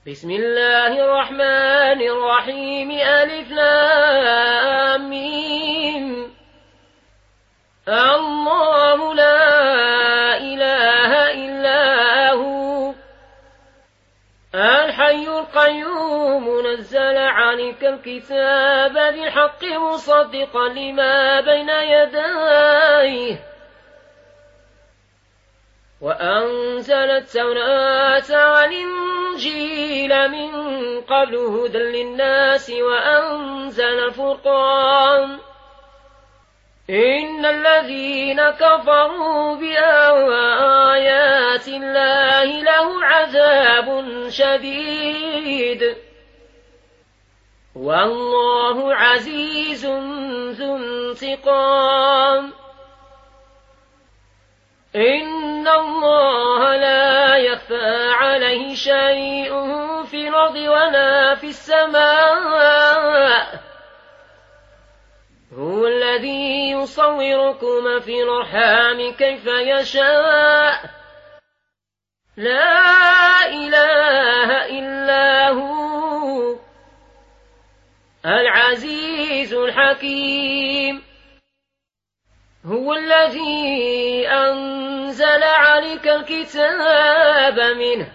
بسم الله الرحمن الرحيم ألف لام ميم. الله لا إله إلا هو الحي القيوم نزل عليك الكتاب بالحق مصدقا لما بين يديه وأنزل التوراة والإنجيل من قبل هدى للناس وأنزل الفرقان إن الذين كفروا بآيات الله له عذاب شديد والله عزيز ذو انتقام. إن الله لا يخفى عليه شيء في الأرض ولا في السماء هو الذي يصوركم في الأرحام كيف يشاء لا إله إلا هو العزيز الحكيم. هو الذي أنزل عليك الكتاب منه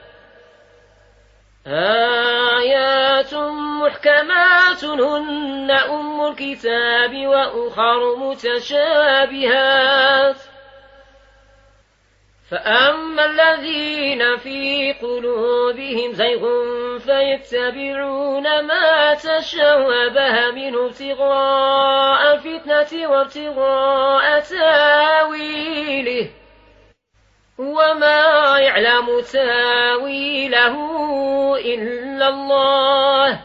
آيات محكمات هن أم الكتاب وأخر متشابهات فأما الذين في قلوبهم زيغ فيتبعون ما تشابه منه ابتغاء الفتنة وابتغاء تاويله وما يعلم تاويله إلا الله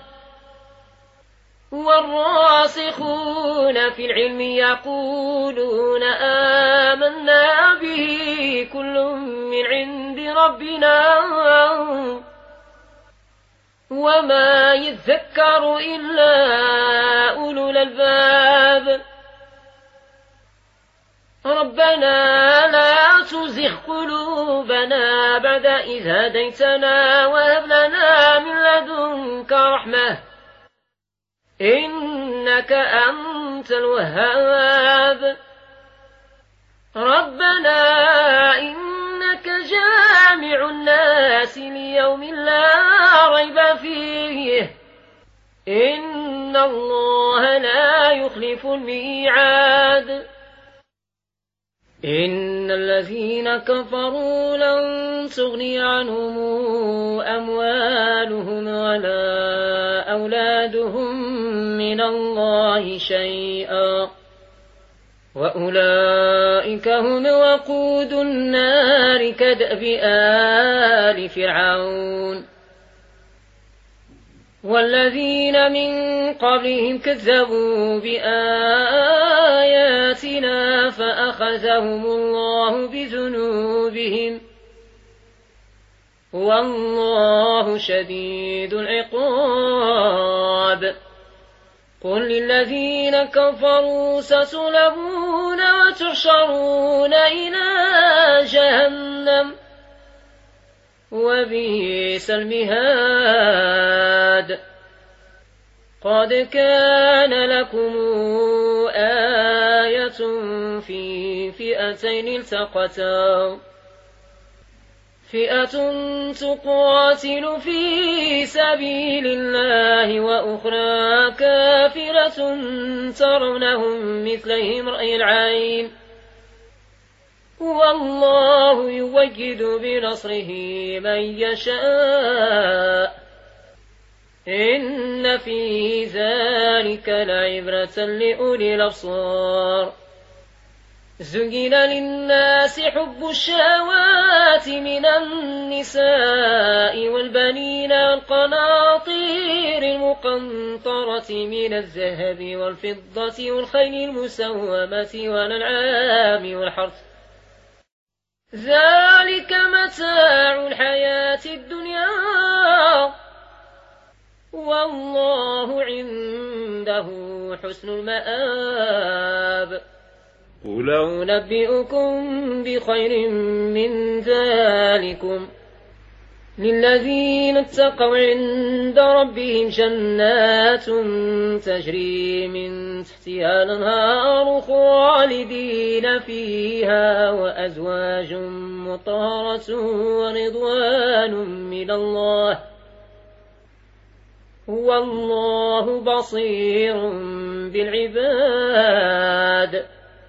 والراسخون في العلم يقولون آمنا به كل من عند ربنا وما يذكر إلا أولو الألباب. ربنا لا تزغ قلوبنا بعد إذ هديتنا وهب لنا من لدنك رحمة إنك أنت الوهاب. ربنا إنك جامع الناس ليوم لا ريب فيه إن الله لا يخلف الميعاد. إن الذين كفروا لن تغني عنهم أموالهم ولا أولادهم من الله شيئا وأولئك هم وقود النار كدأب آل فرعون والذين من قبلهم كذبوا بآياتنا فأخذهم الله بذنوبهم والله شديد العقاب. قل للذين كفروا ستغلبون وتحشرون إلى جهنم وبئس المهاد. قد كان لكم آية في فئتين التقتا فئة تقاتل في سبيل الله وأخرى كافرة ترونهم مثلهم رأي العين والله يؤيد بنصره من يشاء إن في ذلك لعبرة لأولي الأبصار. زين للناس حب الشهوات من النساء والبنين والقناطير المقنطرة من الذهب والفضة والخيل المسومة والأنعام والحرث ذلك متاع الحياة الدنيا والله عنده حسن المآب. قل أنبئكم بخير من ذلكم للذين اتقوا عند ربهم جنات تجري من تحتها الأنهار خالدين فيها وأزواج مطهرة ورضوان من الله والله بصير بالعباد.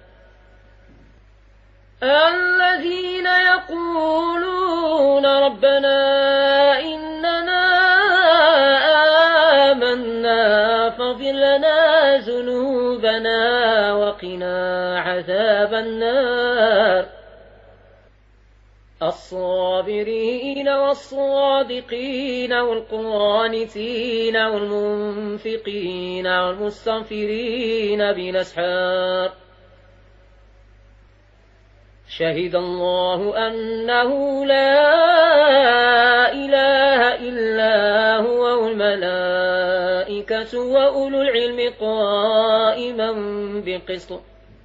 الذين يقولون ربنا إننا آمنا فاغفر لنا ذنوبنا وقنا عذاب النار. الصابرين والصادقين والقانتين والمنفقين والمستغفرين بالأسحار. شهد الله أنه لا إله إلا هو والملائكة وأولو العلم قائما بالقسط.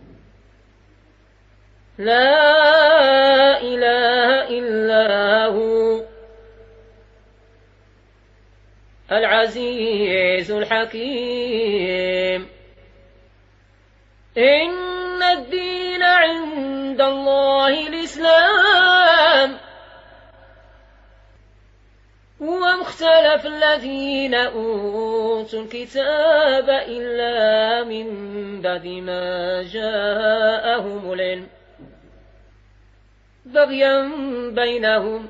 لا إله إلا هو العزيز الحكيم. إن الدين عند الله الإسلام وما اختلف الذين أوتوا الكتاب إلا من بعد ما جاءهم العلم بغيا بينهم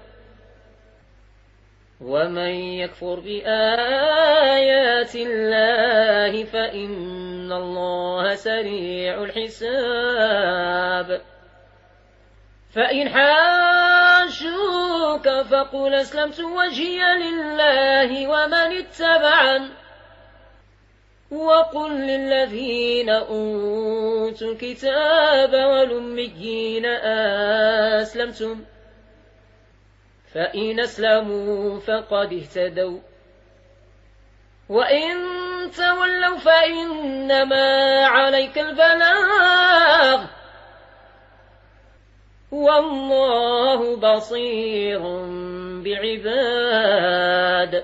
ومن يكفر بآيات الله فإن الله سريع الحساب. فإن حاجوك فقل أسلمت وجهي لله ومن اتبعن وقل للذين أوتوا الكتاب والأميين أسلمتم فإن أسلموا فقد اهتدوا وإن تولوا فإنما عليك البلاغ والله بصير بعباد.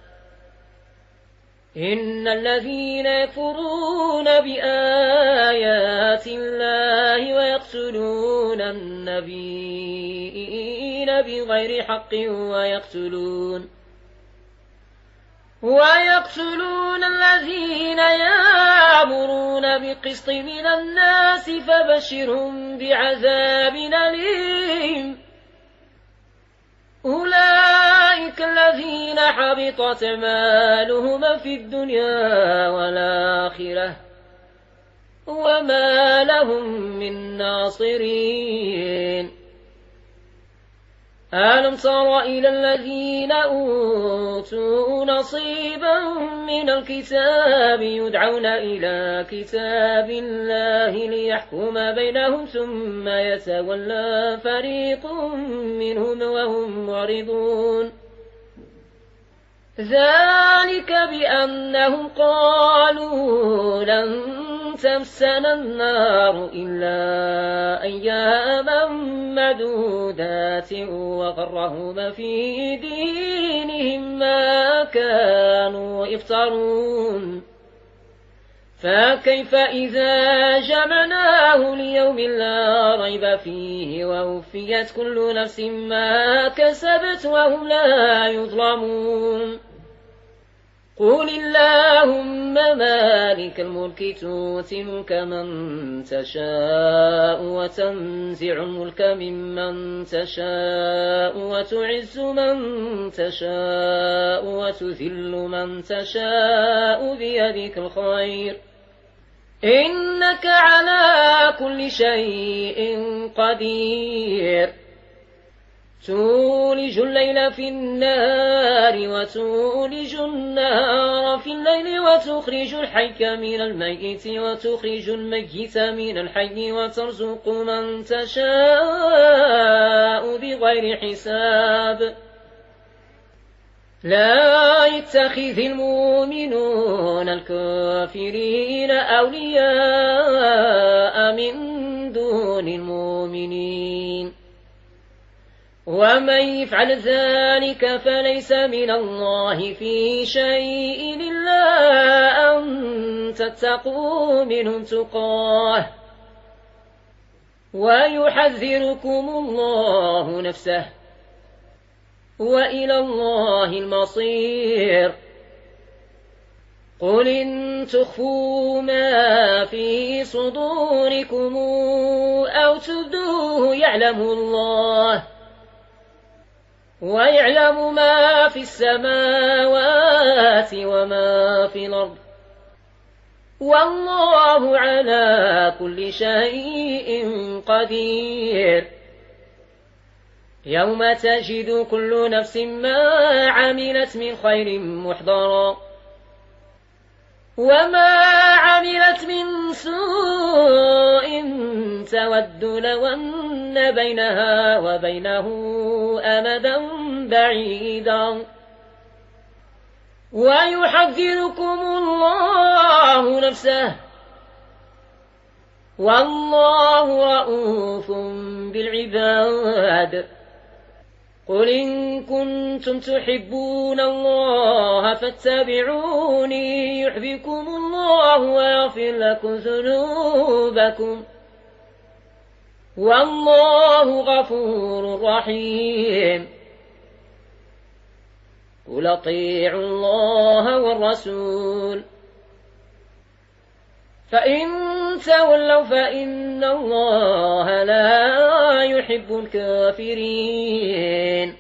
إن الذين يكفرون بآيات الله ويقتلون النبيين بغير حق ويقتلون الذين يأمرون بالقسط من الناس فبشرهم بعذاب أليم. أولئك الذين حبطت أعمالهم في الدنيا والآخرة وما لهم من ناصرين. ألم تر إلى الذين أوتوا نصيبا من الكتاب يدعون إلى كتاب الله ليحكم بينهم ثم يتولى فريق منهم وهم معرضون. ذلك بأنهم قالوا لن تمسنا النار إلا أياما معدودات وغرهم في دينهم ما كانوا يفترون. فكيف إذا جمعناه ليوم لا ريب فيه ووفيت كل نفس ما كسبت وهم لا يظلمون. قل اللهم مالك الملك تؤتي الملك من تشاء وتنزع الملك ممن تشاء وتعز من تشاء وتذل من تشاء بيدك الخير إنك على كل شيء قدير. تولج الليل في النهار وتولج النهار في الليل وتخرج الحي من الميت وتخرج الميت من الحي وترزق من تشاء بغير حساب. لا يتخذ المؤمنون الكافرين أولياء من دون المؤمنين ومن يفعل ذلك فليس من الله في شيء إلا أن تتقوا منهم تقاه ويحذركم الله نفسه وإلى الله المصير. قل إن تخفوا ما في صدوركم أو تبدوه يعلمه الله ويعلم ما في السماوات وما في الأرض والله على كل شيء قدير. يوم تجد كل نفس ما عملت من خير محضرا وما عملت من سوء تود لو أن بينها وبينه أمدا بعيدا ويحذركم الله نفسه والله رؤوف بالعباد. قل إن كنتم تحبون الله فاتبعوني يحبكم الله ويغفر لكم ذنوبكم والله غفور رحيم. قل اطيعوا الله والرسول فإن تولوا فإن الله لا يحب الكافرين.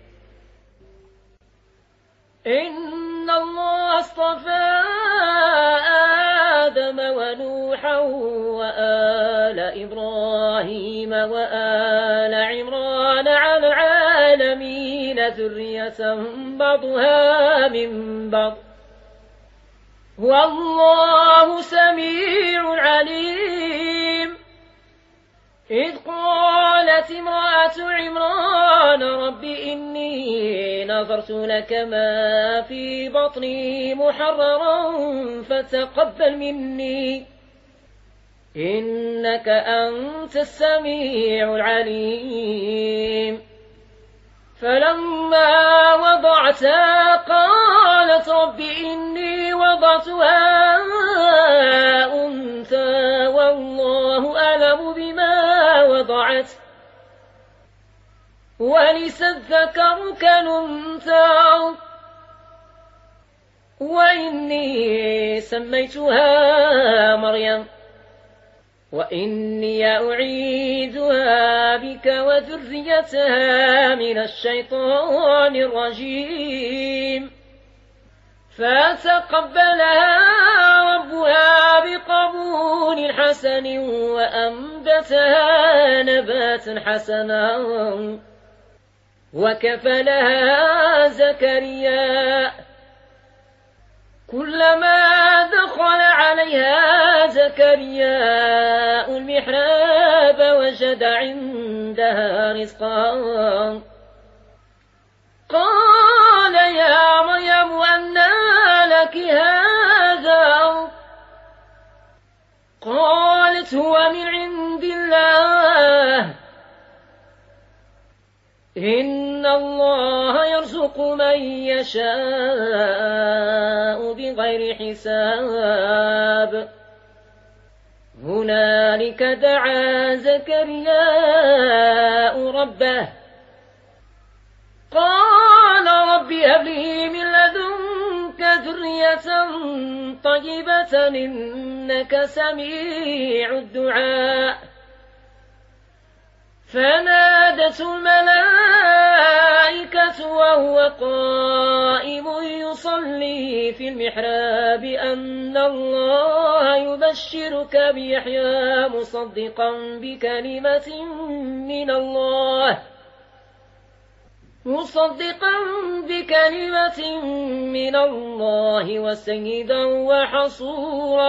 إن الله اصطفى آدم ونوحا وآل إبراهيم وآل عمران على العالمين ذرية بعضها من بعض والله سميع عليم. إذ قالت امرأة عمران رب إني نظرت لك ما في بطني محررا فتقبل مني إنك أنت السميع العليم. فلما وضعتها قالت رب إني وضعتها أنثى والله أعلم بما وضعت وليس الذكر كالأنثى وإني سميتها مريم وإني أعيذها بك وذريتها من الشيطان الرجيم. فتقبلها ربها بقبول حسن وأنبتها نباتا حسنا وكفلها زكريا كلما دخل عليها زكريا المحراب وجد عندها رزقا قال يا مريم أنى لك هذا قالت هو من عند الله إن الله يرزق من يشاء بغير حساب. هنالك دعا زكريا ربه قال رب هب لي من لدنك ذرية طيبة إنك سميع الدعاء. فنادته الملائكة وهو قائم يصلي في المحراب أن الله يبشرك بيحيى مصدقا بكلمة من الله وسيدا وحصورا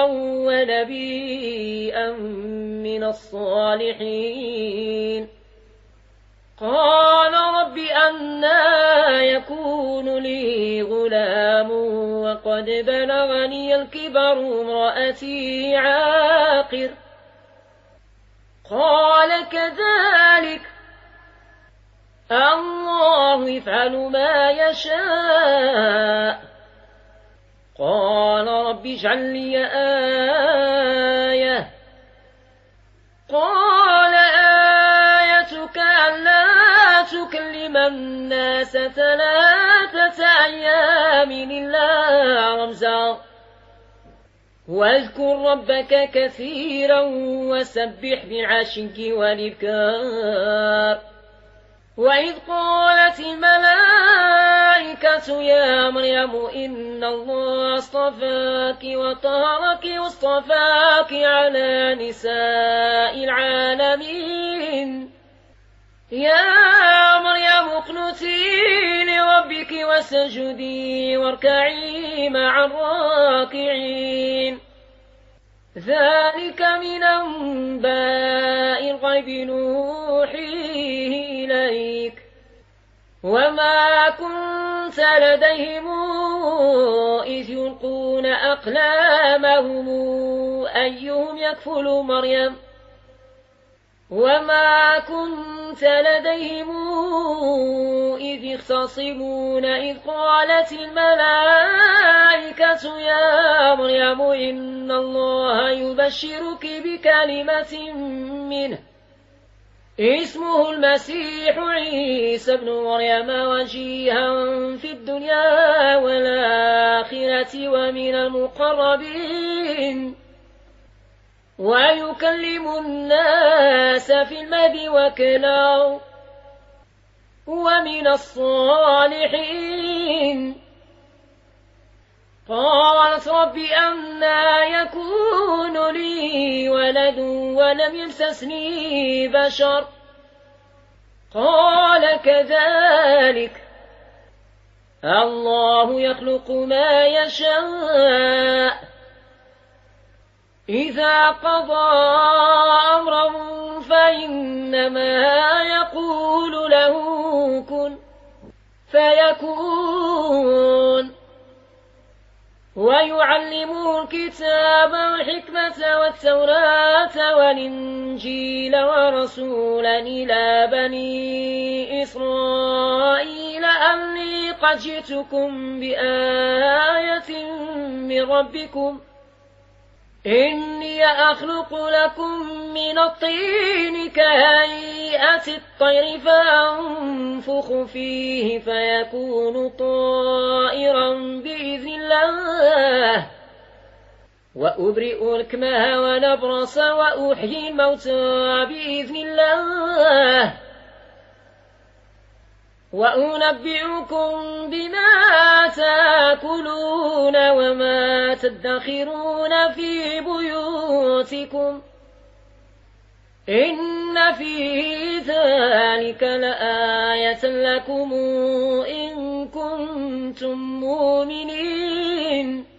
ونبيا من الصالحين. قال رب أنى يكون لي غلام وقد بلغني الكبر وامرأتي عاقر. قال كذلك الله يفعل ما يشاء. قال رب اجعل لي آية. قال آيتك ألا تكلم الناس 3 أيام إلا رمزا واذكر ربك كثيرا وسبح بالعشي والإبكار. وإذ قالت الملائكة يا مريم إن الله اصطفاك وطهرك واصطفاك على نساء العالمين. يا مريم اقنتي لربك واسجدي واركعي مع الراكعين. ذلك من أنباء الغيب نوحيه إليك وما كنت لديهم إذ يلقون أقلامهم أيهم يكفل مريم وما كنت لديهم إذ يختصمون إذ قالت الملائكة يا مريم إن الله يبشرك بكلمة منه اسمه المسيح عيسى بن مريم وجيها في الدنيا والآخرة ومن المقربين ويكلم الناس في المهد وكهلا ومن الصالحين. قالت رب أنى يكون لي ولد ولم يمسسني بشر قال كذلك الله يخلق ما يشاء إذا قضى أمرا فإنما يقول له كن فيكون. ويعلمه الكتاب والحكمة والتوراة والإنجيل ورسولا إلى بني إسرائيل أني قد جئتكم بآية من ربكم إني أخلق لكم من الطين كهيئة الطير فأنفخ فيه فيكون طائرا بإذن الله وأبرئ الأكمه والأبرص وأحيي الموتى بإذن الله وأنبئكم بما تأكلون وما تدخرون في بيوتكم إن في ذلك لآية لكم إن كنتم مؤمنين.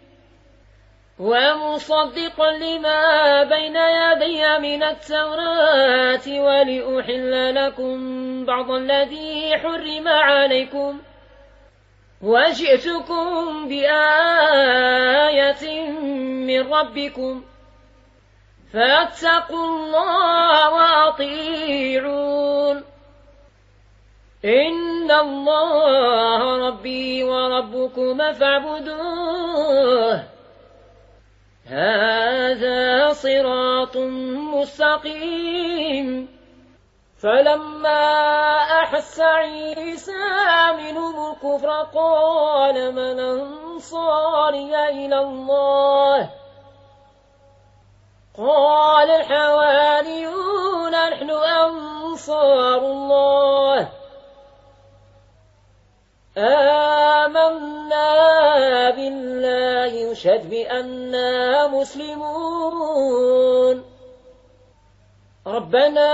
ومصدقا لما بين يدي من التوراة ولأحل لكم بعض الذي حرم عليكم وجئتكم بآية من ربكم فاتقوا الله وأطيعون إن الله ربي وربكم فاعبدوه هذا صراط مستقيم. فلما أحس عيسى منهم الكفر قال من أنصاري إلى الله قال الحواريون نحن أنصار الله آمنا بالله يشهد بأننا مسلمون ربنا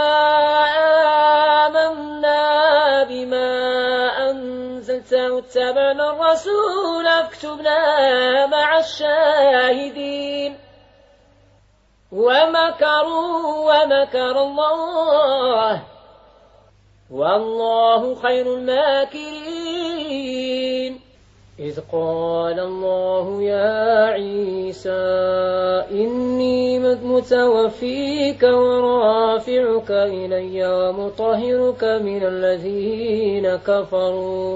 آمنا بما أنزلت واتبعنا الرسول اكتبنا مع الشاهدين ومكروا ومكر الله والله خير الماكرين. إذ قال الله يا عيسى إني متوفيك ورافعك إلي ومطهرك من الذين كفروا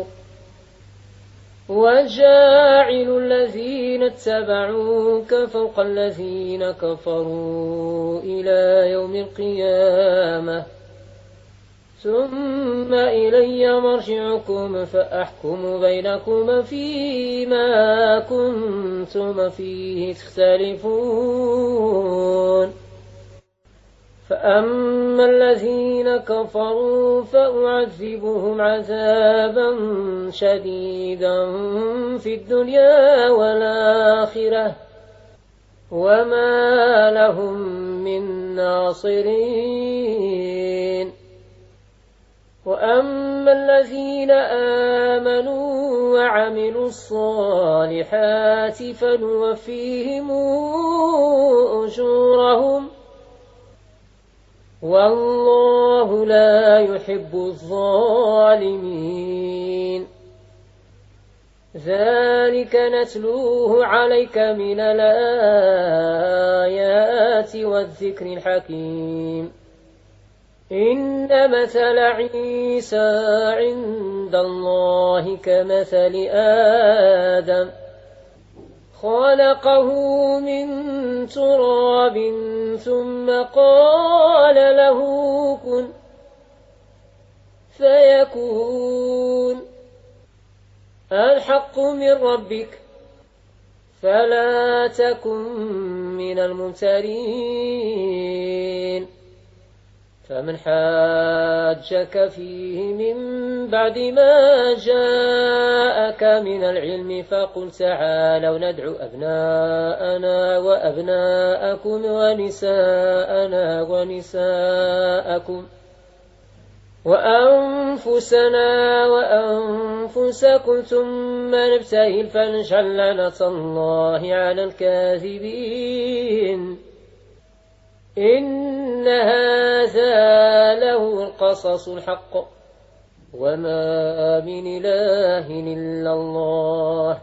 وجاعل الذين اتبعوك فوق الذين كفروا إلى يوم القيامة ثم إلي مرجعكم فأحكم بينكم فيما كنتم فيه تختلفون فأما الذين كفروا فأعذبهم عذابا شديدا في الدنيا والآخرة وما لهم من ناصرين وأما الذين آمنوا وعملوا الصالحات فنوفيهم أجورهم والله لا يحب الظالمين ذلك نتلوه عليك من الآيات والذكر الحكيم إن مثل عيسى عند الله كمثل آدم خلقه من تراب ثم قال له كن فيكون الحق من ربك فلا تكن من الممترين فمن حاجك فيه من بعد ما جاءك من العلم فقل تعالوا ندعو أبناءنا وأبناءكم ونساءنا ونساءكم وأنفسنا وأنفسكم ثم نبتهل فنجعل لعنة الله على الكاذبين إن هذا له القصص الحق وما من إله إلا الله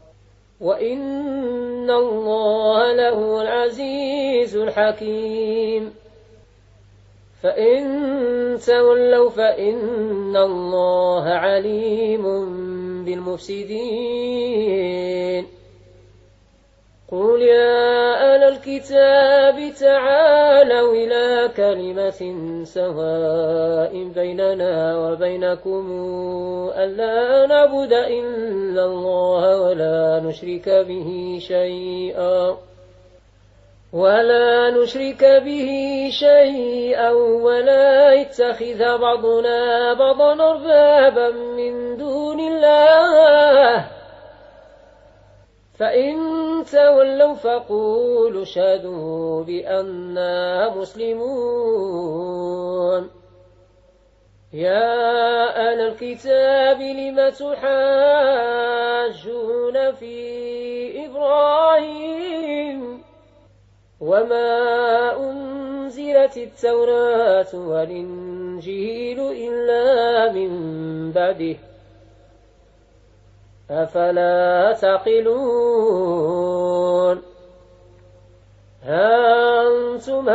وإن الله له العزيز الحكيم فإن تولوا فإن الله عليم بالمفسدين قل يا أهل الكتاب تعالوا إلى كلمة سواء بيننا وبينكم ألا نعبد إلا الله ولا نشرك به شيئا ولا يتخذ بعضنا بعضا أربابا من دون الله فإن تولوا فقولوا اشهدوا بأننا مسلمون يا أهل الكتاب لم تحاجون في إبراهيم وما أنزلت التوراة والإنجيل إلا من بعده أفلا تعقلون أنتم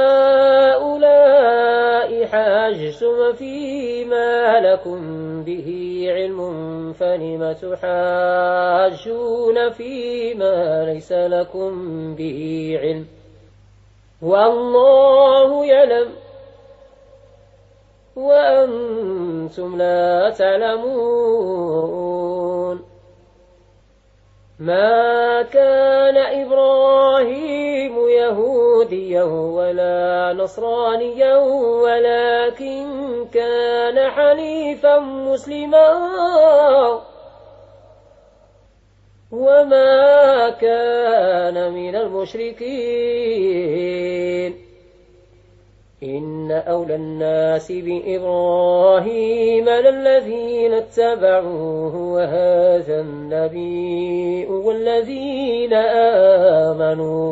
هؤلاء حاجتم فيما لكم به علم فلم تحاجون فيما ليس لكم به علم والله يعلم وأنتم لا تعلمون ما كان إبراهيم يهوديا ولا نصرانيا ولكن كان حنيفا مسلما وما كان من المشركين إن أولى الناس بإبراهيم للذين اتبعوه وهذا النبي والذين آمنوا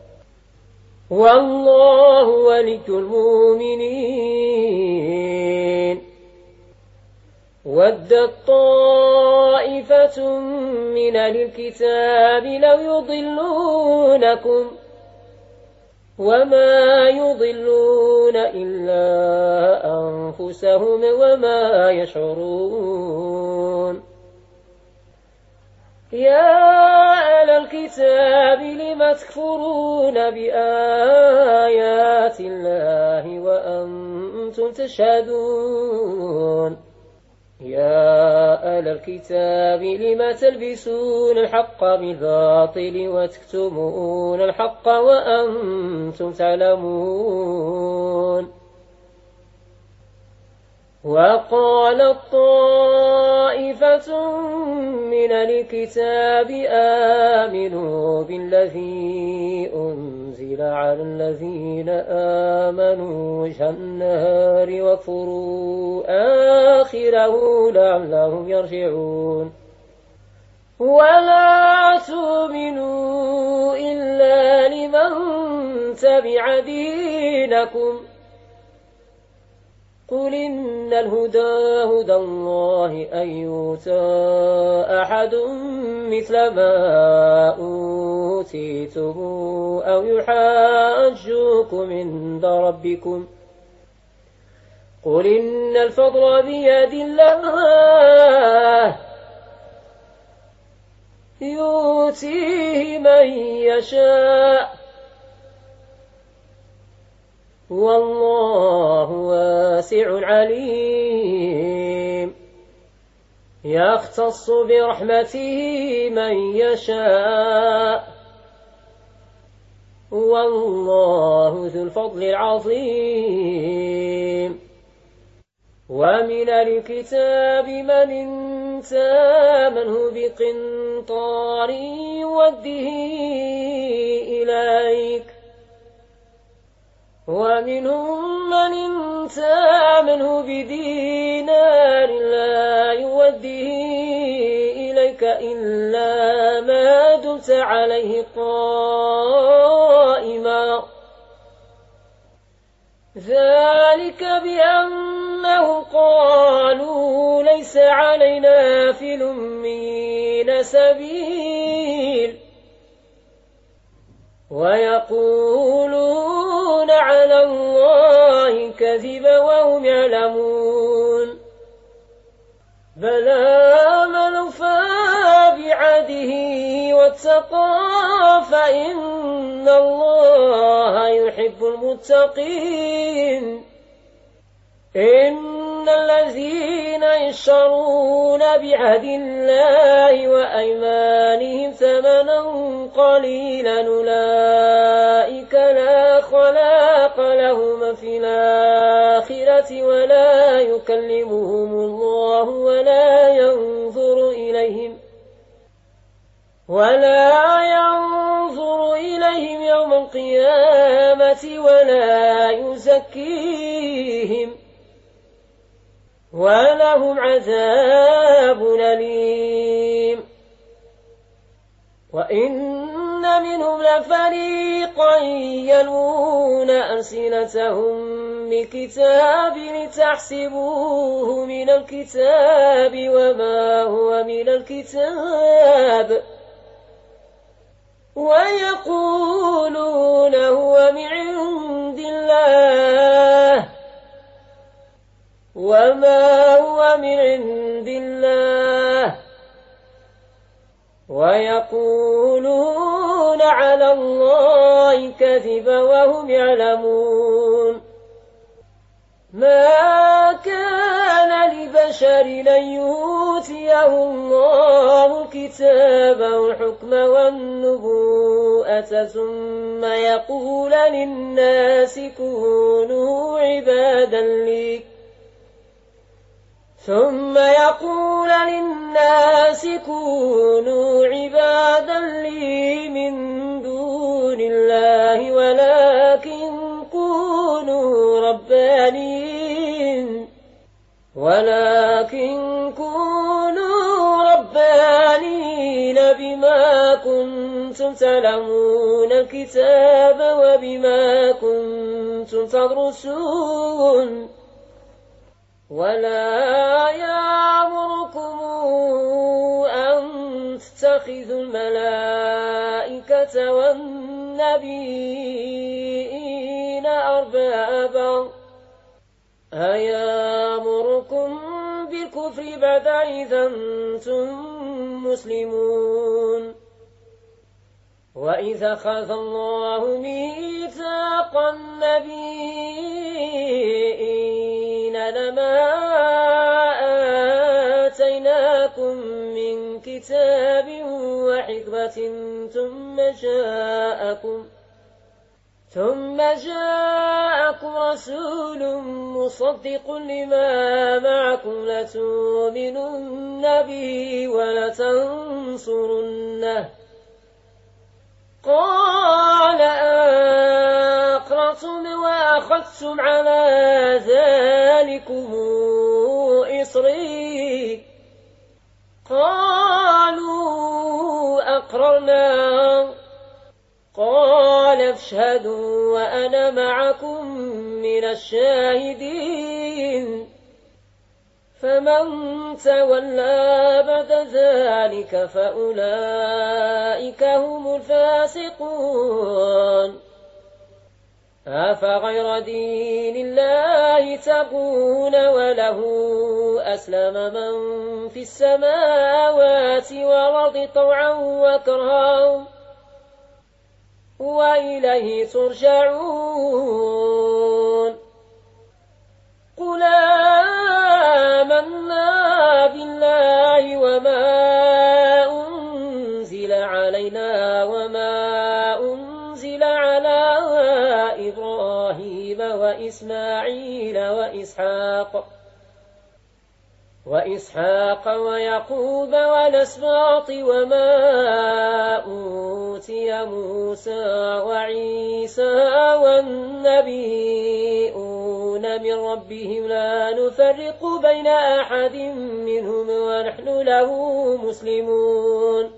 والله ولي المؤمنين ودت طائفة من أهل الكتاب لو يضلونكم وما يضلون إلا أنفسهم وما يشعرون يا أهل الكتاب لم تكفرون بآيات الله وأنتم تشهدون يا أهل الكتاب لم تلبسون الحق بالباطل وتكتمون الحق وأنتم تعلمون وقالت طائفة من الكتاب آمنوا بالذي أنزل على الذين آمنوا وجه النهار واكفروا آخره لعلهم يرجعون ولا تؤمنوا إلا لمن تبع دينكم قل إن الهدى هدى الله أن يؤتى أحد مثل ما أوتيتم أو يحاجوكم عند ربكم قل إن الفضل بيد الله يؤتيه من يشاء والله واسع عليم يختص برحمته من يشاء والله ذو الفضل العظيم ومن الكتاب من تامنه بقنطار يوده إليك ومنهم من تامنه بدينار لا يوده إليك إلا ما دمت عليه قائما ذلك بأنه قالوا ليس علينا في الأمين سبيل ويقولون على الله كذبا وهم يعلمون بلى من أوفى بعهده واتقى فإن الله يحب المتقين إن الذين يشترون بعهد الله وأيمانهم ثمنا قليلا أولئك لا خلاق لهم في الآخرة ولا يكلمهم الله ولا ينظر إليهم يوم القيامة ولا يزكيهم ولهم عذاب أليم وإن منهم لفريقا يلوون ألسنتهم بالكتاب لتحسبوه من الكتاب وما هو من الكتاب ويقولون هو من عند الله وما هو من عند الله ويقولون على الله كذبا وهم يعلمون ما كان لبشر أن يؤتيه الله الكتاب والحكم والنبوءة ثم يقول للناس كونوا عبادا لي من دون الله ولكن كونوا ربانين بما كنتم تعلمون الكتاب وبما كنتم تدرسون ولا يأمركم أن تتخذوا الملائكة والنبيين أربابا أيأمركم بالكفر بعد إذا أنتم مسلمون وإذا أخذ الله ميثاق النبيين لما آتيناكم من كتاب وحكمة ثم جاءكم رسول مصدق لما معكم لتؤمنن به ولتنصرنه قال أقررتم وأخذتم على ذلكم إصري قالوا أقررنا قال اشهدوا وأنا معكم من الشاهدين فمن تولى بعد ذلك فأولئك هم الفاسقون أفغير دين الله تبغون وله أسلم من في السماوات والأرض طوعا وكرها وإليه ترجعون قل آمنا بالله وما أنزل علينا وما أنزل على إبراهيم وإسماعيل وإسحاق ويعقوب والأسباط وما أوتي موسى وعيسى والنبيون من ربهم لا نفرق بين أحد منهم ونحن له مسلمون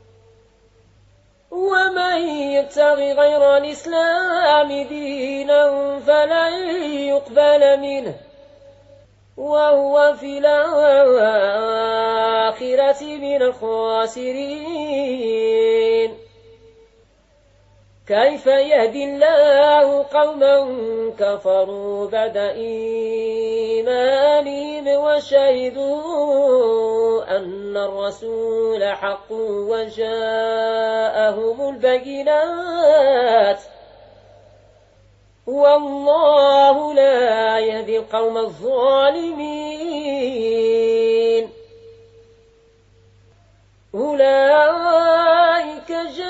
ومن يبتغ غير الإسلام دينا فلن يقبل منه وهو في الآخرة من الخاسرين كيف يهدي الله قوما كفروا بعد إيمانهم وشهدوا أن الرسول حق وجاءهم البينات والله لا يهدي القوم الظالمين أولئك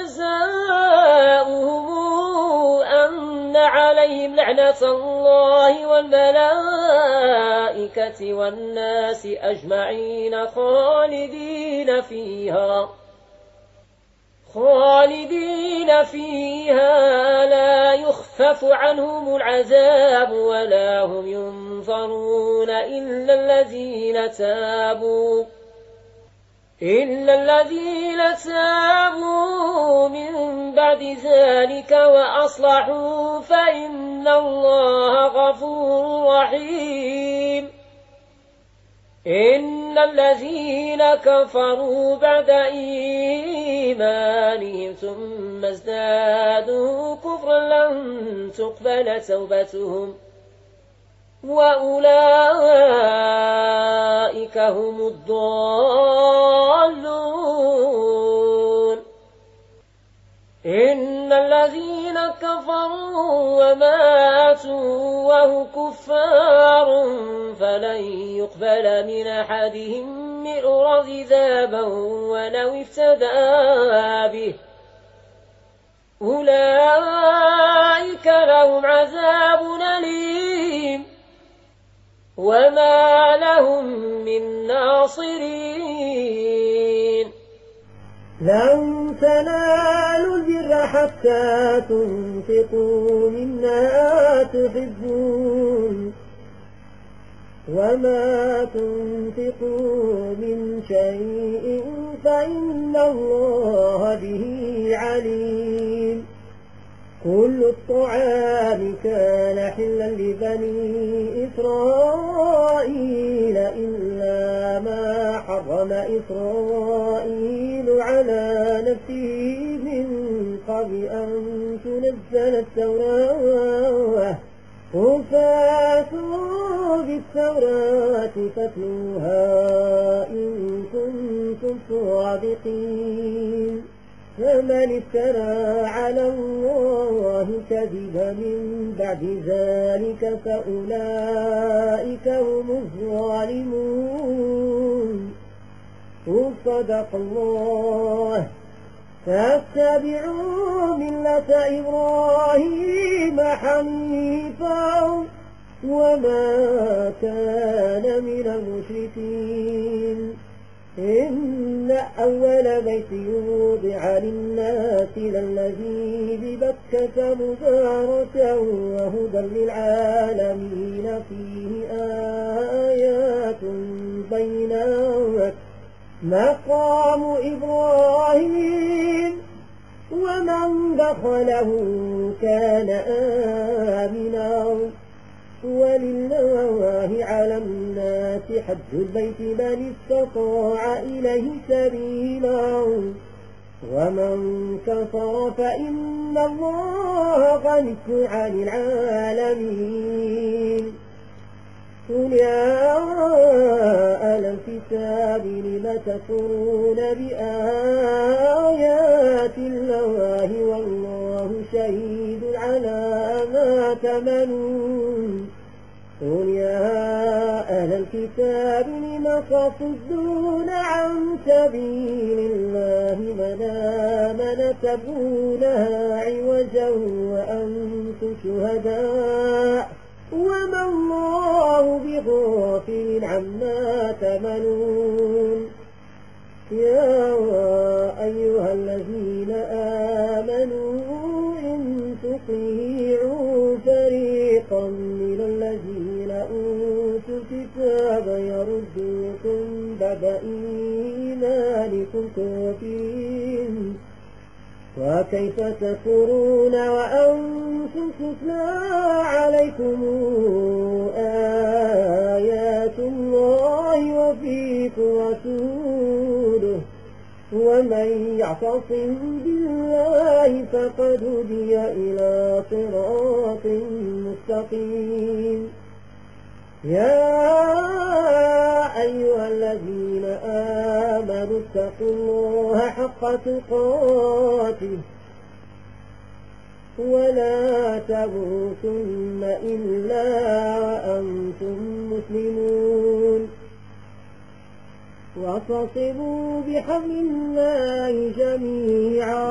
جزاؤهم أن عليهم لعنة الله والملائكة والناس أجمعين خالدين فيها لا يخفف عنهم العذاب ولا هم ينظرون إلا الذين تابوا من بعد ذلك وأصلحوا فإن الله غفور رحيم إن الذين كفروا بعد إيمانهم ثم ازدادوا كفرا لن تقبل توبتهم وأولئك هم الضالون إن الذين كفروا وماتوا وهم كفار فلن يقبل من أحدهم ملء الأرض ذهبا ولو افتدى به أولئك لهم عذاب أليم وما لهم من ناصرين لن تنالوا البر حتى تنفقوا مما تحبون وما تنفقوا من شيء فإن الله به عليم كل الطعام كان حلا لبني إسرائيل إلا ما حرم إسرائيل على نفسه من قبل أن تنزل التوراة قل فاتوا بالتوراة فاتلوها إن كنتم صادقين فمن افترى على الله كذبا من بعد ذلك فأولئك هم الظالمون صدق الله فاتبعوا ملة إبراهيم حنيفا وما كان من المشركين إن أول بيت يوضع للناس للذي ببكة مباركا وهدى للعالمين فيه آيات بينات مقام إبراهيم ومن دخله كان آمنا ولله على الناس حج البيت من استطاع إليه سبيلا ومن كفر فإن الله غني عن العالمين قل يا أهل الكتاب لم تكفرون بآيات الله والله شهيد على ما تعملون قل يا أهل الكتاب لم تصدون عن سبيل الله من آمن تبغونها عوجا وأنتم شهداء وما الله بغافل عما تعملون يا أيها الذين آمنوا إن تطيعوا فريقا من الذين أوتوا الكتاب يردوكم بعد إيمانكم كافرين وكيف تكفرون وأنتم تتلى عليكم آيات الله وفيكم رسوله ومن يعتصم بالله فقد هدي إلى صراط مستقيم يا أيها الذين آمنوا اتقوا الله حق تقاته ولا تموتن إلا وأنتم مسلمون واعتصموا بحبل الله جميعا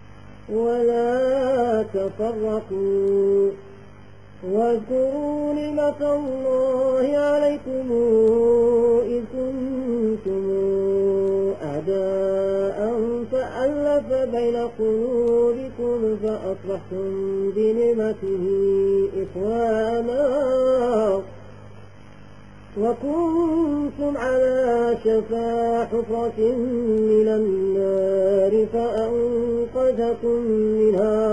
ولا تفرقوا واذكروا نعمة الله عليكم إذ كنتم أعداء فألف بين قلوبكم فأصبحتم بنعمته إخوانا وكنتم على شفا حفرة من النار فأنقذكم منها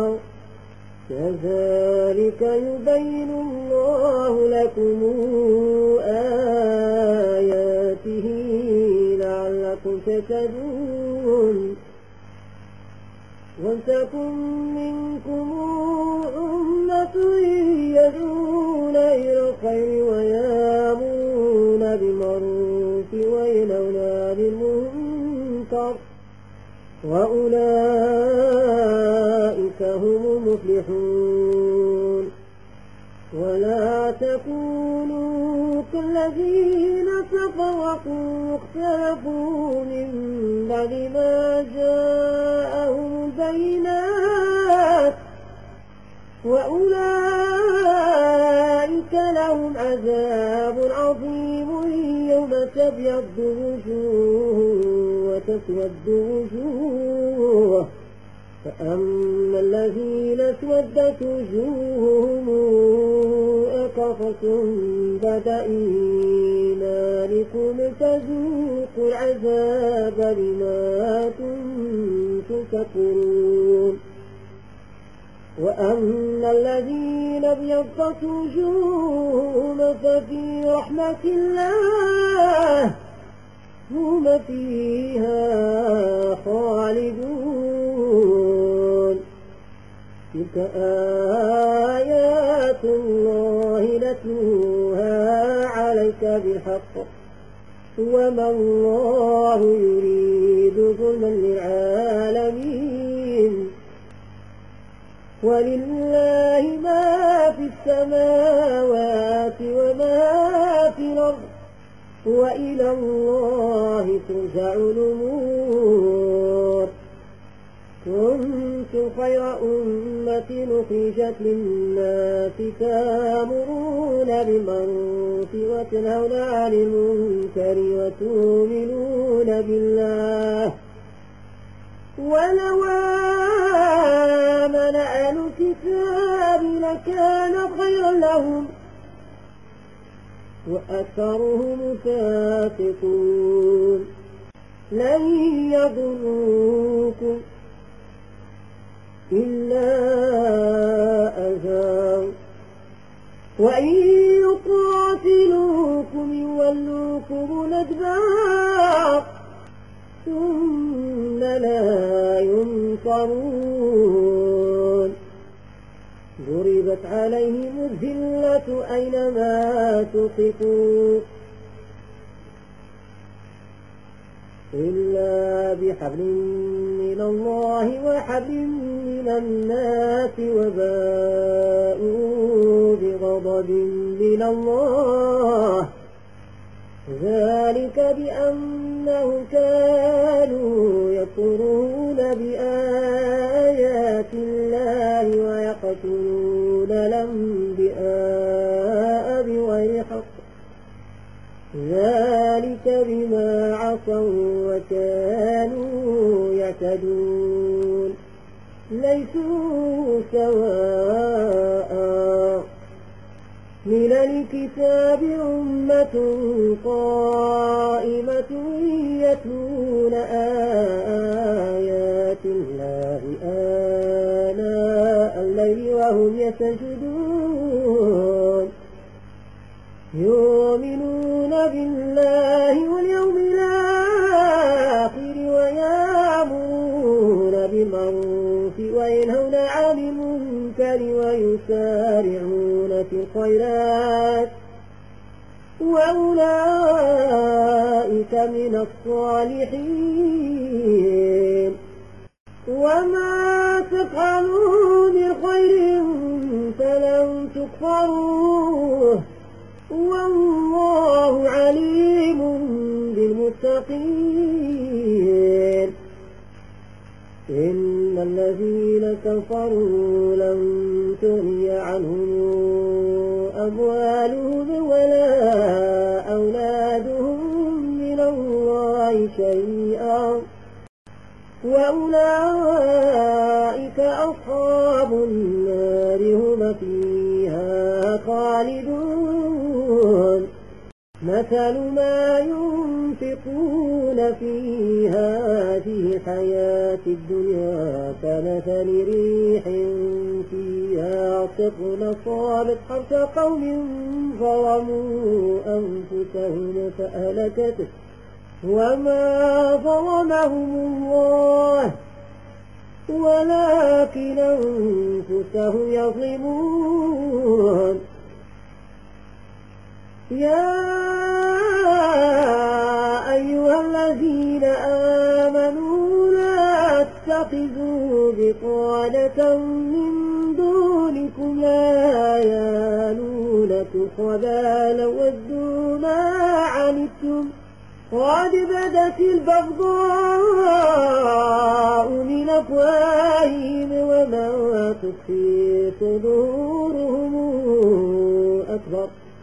كذلك يبين الله لكم آياته لعلكم تهتدون ولتكن منكم أمة يدعون إلى الخير ويأمرون بالمعروف وينهون عن المنكر وأولئك هم المفلحون ولا تكونوا كالذين تفرقوا واختلفوا من بعد ما جاءهم البينات وأولئك لهم عذاب عظيم يوم تبيض وجوه وتسود وجوه فأما الذين اسودت وجوههم أكفرتم بعد إيمانكم فذوقوا العذاب بما كنتم تكفرون وأما الذين ابيضت وجوههم ففي رحمة الله هم فيها خالدون تلك آيات الله نتلوها عليك بالحق وما الله يريد ظلما للعالمين ولله ما في السماوات وما في الأرض وإلى الله ترجع الأمور كنتم خير أمة أخرجت للناس تأمرون بالمعروف وتنهون عن المنكر وتؤمنون بالله ولو آمن أهل الكتاب لكان خيرا لهم وأكثرهم فاسقون لن يضروكم إلا أذى وإن يقاتلوكم يولوكم الأدبار ثم لا ينصرون ضربت عليهم الذلة أينما تثقوا إلا بحبل من الله وحبل من الناس وباءوا بغضب من الله ذلك بأنهم كانوا يكفرون بآيات الله ويقتلون الأنبياء بغير حق ذلك بما عصوا وكانوا يعتدون ليسوا سواء من الكتاب أمة قائمة يتلون آيات الله آناء الليل وهم يسجدون يؤمنون بالله واليوم الآخر ويأمرون بالمعروف وينهون عن المنكر ويسارعون في الخيرات وأولئك من الصالحين وما تفعلوا من خير فلن تكفروه والله عليم بالمتقين إن الذين كفروا لن تغني عنهم أموالهم ولا أولادهم من الله شيئا وأولئك أصحاب النار هم فيها خالدون مثل ما ينفقون في هذه الحياة الدنيا كمثل ريح فيها صفر أصابت حرث قوم ظلموا أنفسهم فأهلكته وما ظلمهم الله ولكن أنفسهم يظلمون يا أيها الذين آمنوا لا تتخذوا بطانة من دونكم لا يالونكم خبالا ودوا ما عنتم قد بدت البغضاء من أفواههم وما تخفي صدورهم أكبر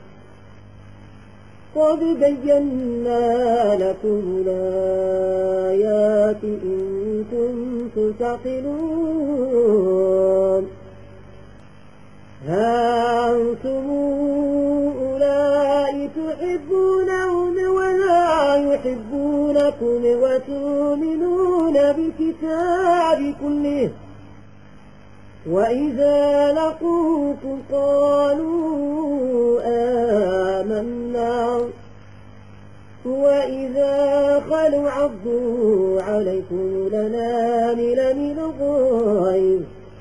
قد بينا لكم الآيات إن كنتم تعقلون ها أنتم أولئك تحبونهم ولا يحبونكم وتؤمنون بالكتاب كله وإذا لقوكم قالوا آمنا وإذا خلوا عضوا عليكم الأنامل من الغيظ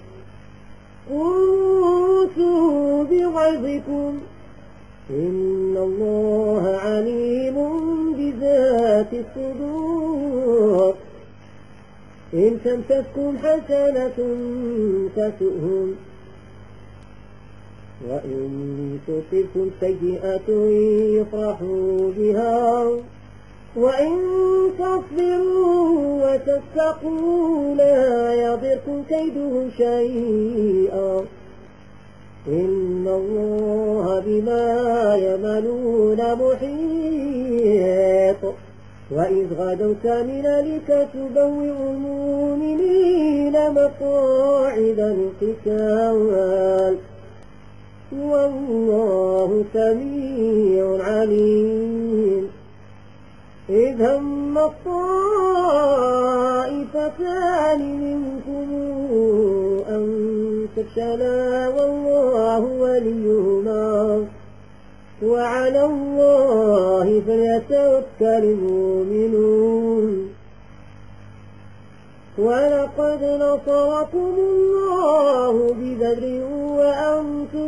قوتوا بغيظكم إن الله عليم بذات الصدور إن تمسككم حسنة تسؤهم وإن تصبكم سيئة يفرحوا بها وإن تصبروا وتتقوا لا يضركم كيدهم شيئا إن الله بما يعملون محيط وإذ غدوت من أهلك تبوئ المؤمنين مقاعد للقتال والله سميع عليم إذ هم الطائفتان منكم أن تفشلا والله وليهما وعلى الله فليتوكل المؤمنون ولقد نصركم الله ببدر وأنتم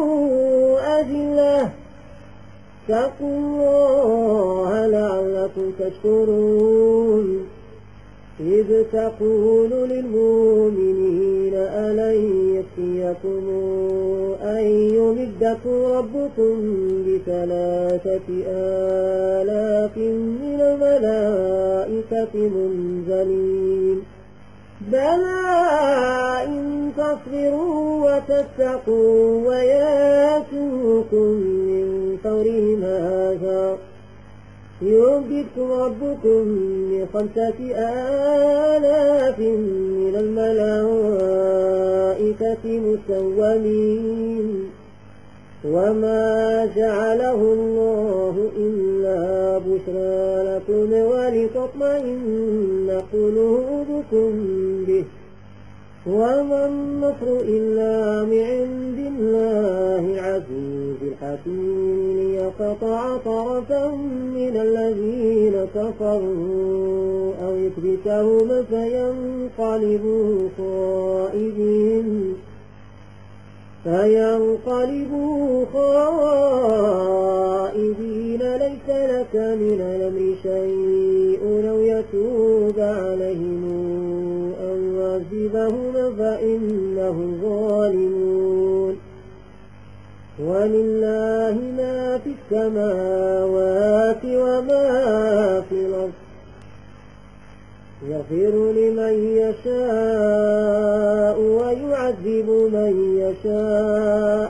أذلة فاتقوا الله لعلكم تشكرون إذ تقول للمؤمنين ألن يكفيكم أن يمدكم ربكم ب3,000 من الملائكة منزلين بلى إن تصبروا وتتقوا وياتوكم من فورهم هذا يمددكم ربكم ب5,000 من الملائكة مسومين وما جعله الله إلا بشرى لكم ولتطمئن قلوبكم به وما النصر إلا من عند الله عزيز الحكيم ليقطع طرفا من الذين كفروا أو يثبتهم فينقلبوا خائبين ليس لك من الأمر شيء أو يتوب عليهم أو يعذبهم فإنهم ظالمون ولله ما في السماوات وما في الأرض يغفر لمن يشاء ويعذب من يشاء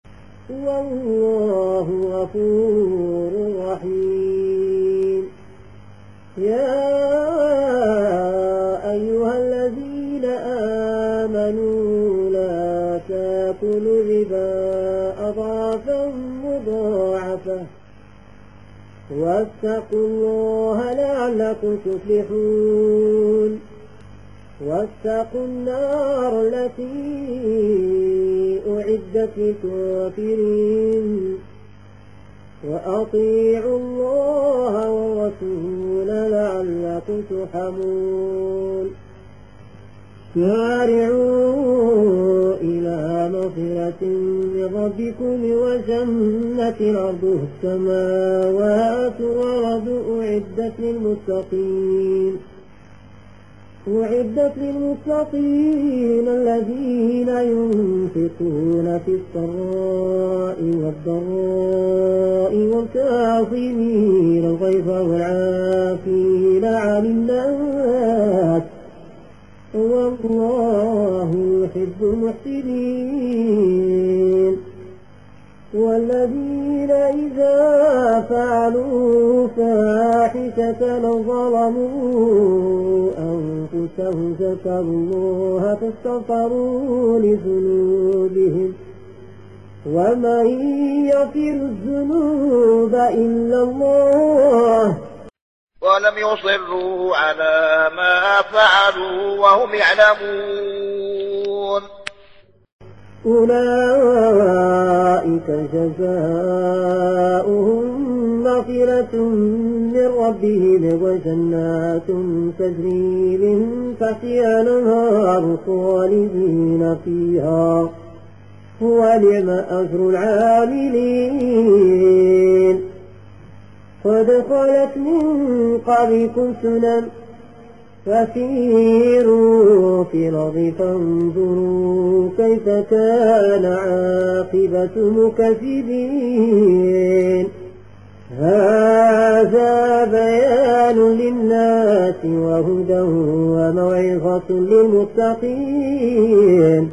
والله غفور رحيم يا أيها الذين آمنوا لا تأكلوا الربا أضعافا مضاعفة واتقوا الله لعلكم تفلحون واتقوا النار التي أعدت للكافرين وأطيعوا الله والرسول لعلكم ترحمون سارعوا إلى مغفرة من ربكم وجنة عرضها السماوات والأرض أعدت للمتقين الذين ينفقون في السراء والضراء والكاظمين الغيظ والعافين عن الناس والله يحب المحسنين والذين إذا فعلوا فاحشة ظلموا أنفسهم ذكروا الله فاستغفروا لذنوبهم ومن يغفر الذنوب إلا الله ولم يصروا على ما فعلوا وهم يعلمون أولئك جزاؤهم مغفرة من ربهم وجنات تجري من تحتها الأنهار خالدين فيها ونعم أجر العاملين. قد خلت من قبلكم سنن فسيروا في الأرض فانظروا كيف كان عاقبة المكذبين. هذا بيان للناس وهدى وموعظة للمتقين.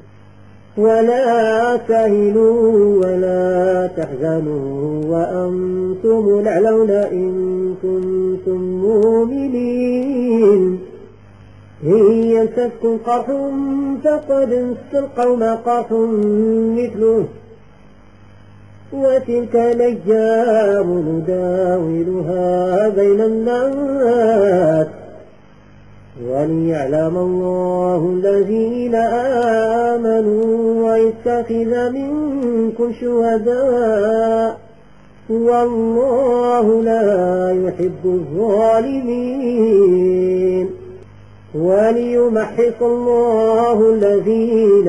ولا تهنوا ولا تحزنوا وأنتم الأعلون إن كنتم مؤمنين. إن يمسسكم قرح فقد مس القوم قرح مثله وتلك الأيام نداولها بين الناس وليعلم الله الذين آمنوا ويتخذ منكم شهداء والله لا يحب الظالمين. وليمحص الله الذين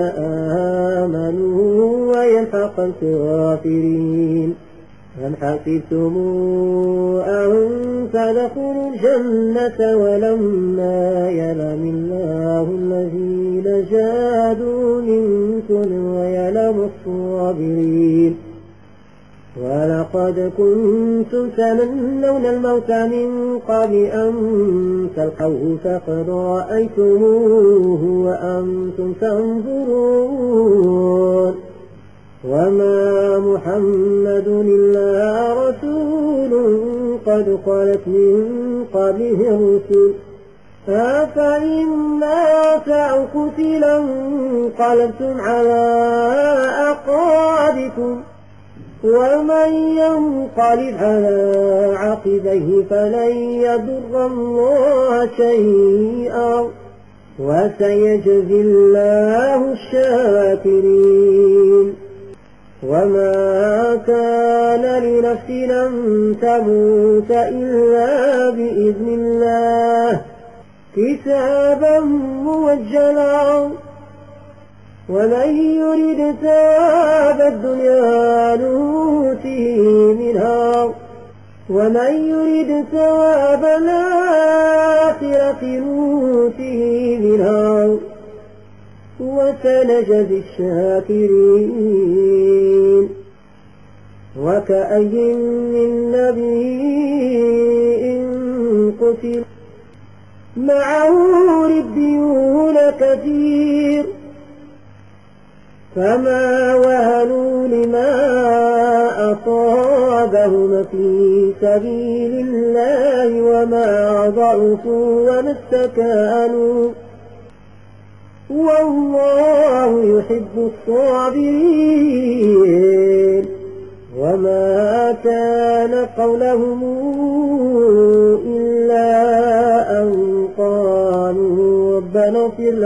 آمنوا ويمحق الكافرين. أم حسبتم أن تدخلوا الجنة ولما يعلم الله الذين جاهدوا منكم ويعلم الصابرين. ولقد كنتم تمنون الموت من قبل أن تلقوه فقد رأيتموه وأنتم تنظرون. وما محمد إلا رسول قد خلت من قبله الرسل أفإن مات أو قتل انقلبتم على أعقابكم ومن ينقلب على عقبيه فلن يضر الله شيئا وسيجزي الله الشاكرين. وما كان لنفس أن تموت إلا بإذن الله كتابا موجلا. ومن يرد ثواب الدنيا نؤته منها ومن يرد ثواب الآخرة نؤته منها وسنجزي الشاكرين. وكأي من نبي قتل معه ربيون كثير فما وهنوا لما أصابهم في سبيل الله وما ضعفوا وما استكانوا والله يحب الصابرين. وما كان قولهم إلا أن قالوا ربنا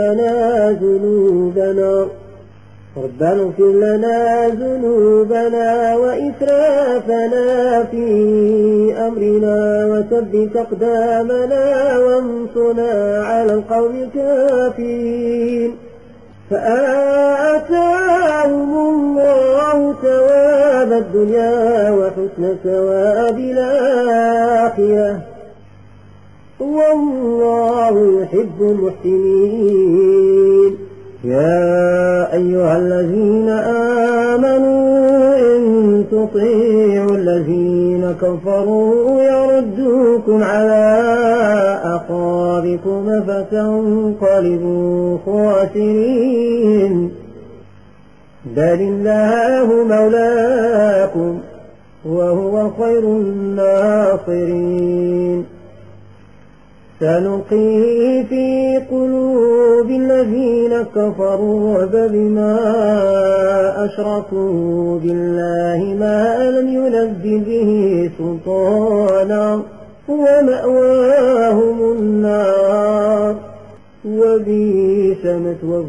اغفر لنا ذنوبنا وإسرافنا في أمرنا وثبت أقدامنا وانصرنا على القوم الكافرين. فآتاهم الله ثواب الدنيا وحسن ثواب الآخرة والله يحب المحسنين. يا أيها الذين آمنوا إن تطيعوا الذين كفروا يردوكم على أعقابكم فتنقلبوا خاسرين. بل الله مولاكم وهو خير الناصرين. سنلقي في قلوب الذين كفروا الرعب بما أشركوا بالله ما لم ينزل به سلطانا ومأواهم النار وبئس مثوى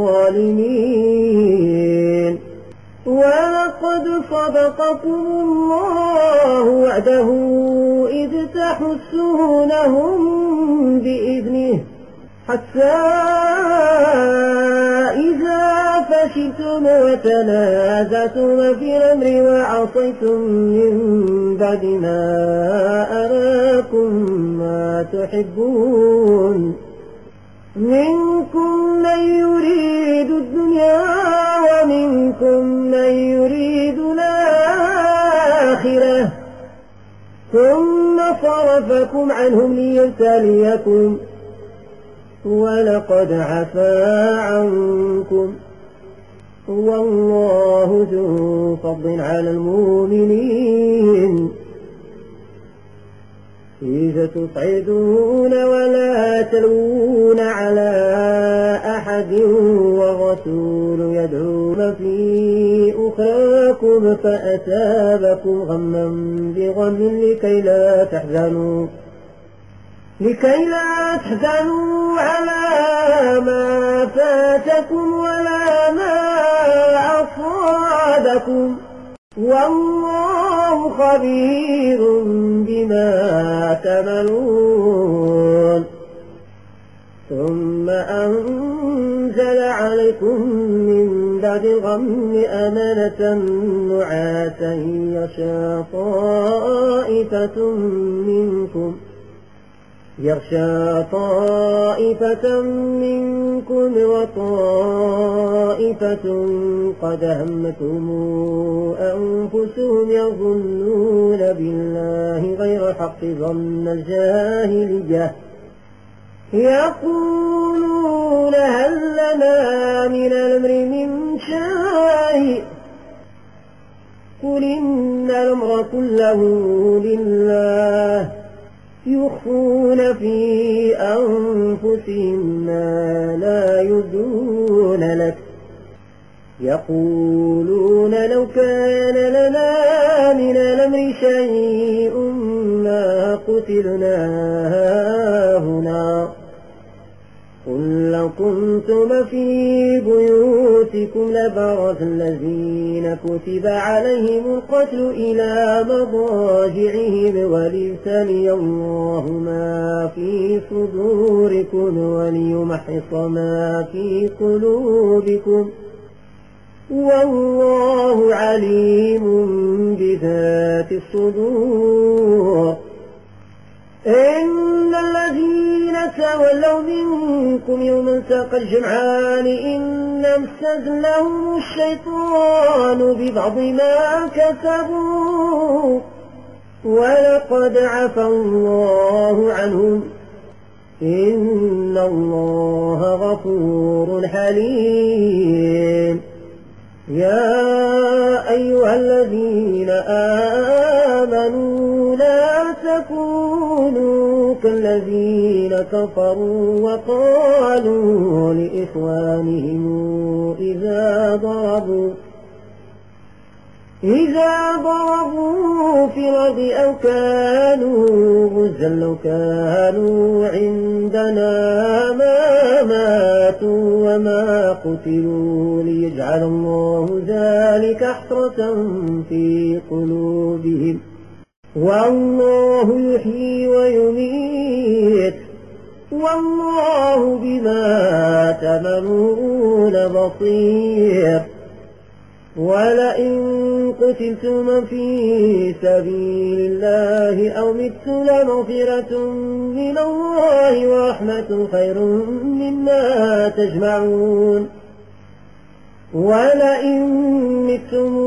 الظالمين. ولقد صدقكم الله وعده إذ تحسونهم بإذنه حتى إذا فشلتم وتنازعتم في الأمر وعصيتم من بعد ما أراكم ما تحبون منكم من يريد الدنيا ومنكم من يريد الآخرة ثم صرفكم عنهم ليبتليكم ولقد عفا عنكم والله ذو فضل على المؤمنين. إذا تصعدون ولا تلوون على أحد والرسول يدعون في أخراكم فأتابكم غما بغم لكي لا تحزنوا على ما فاتكم ولا ما أصابكم والله خبير بما تعملون. ثم أنزل عليكم من بعد الغم أمانة نعاسا يغشى طائفة منكم وطائفة قد همتهم أنفسهم يظنون بالله غير الحق ظن الجاهلية يقولون هل لنا من الأمر من شيء قل إن الأمر كله لله يخفون في أنفسهم ما لا يبدون لك يقولون لو كان لنا من الأمر شيء ما قتلنا هنا قل لو كنتم في بيوتكم لبرز الذين كتب عليهم القتل إلى مضاجعهم وليبتلي الله ما في صدوركم وليمحص ما في قلوبكم والله عليم بذات الصدور. إن الذين تولوا منكم يوم التقى الجمعان إنما استزلهم الشيطان ببعض ما كسبوا ولقد عفى الله عنهم إن الله غفور حليم. يا أيها الذين آمنوا لا تكونوا كالذين كفروا وقالوا لإخوانهم إذا ضربوا في الأرض أو كانوا غزا لو كانوا عندنا ما ماتوا وما قتلوا ليجعل الله ذلك حسرة في قلوبهم والله يحيي ويميت والله بما تعملون بصير. ولئن قتلتم في سبيل الله أو متم لمغفرة من الله ورحمة خير مما تجمعون. ولئن متم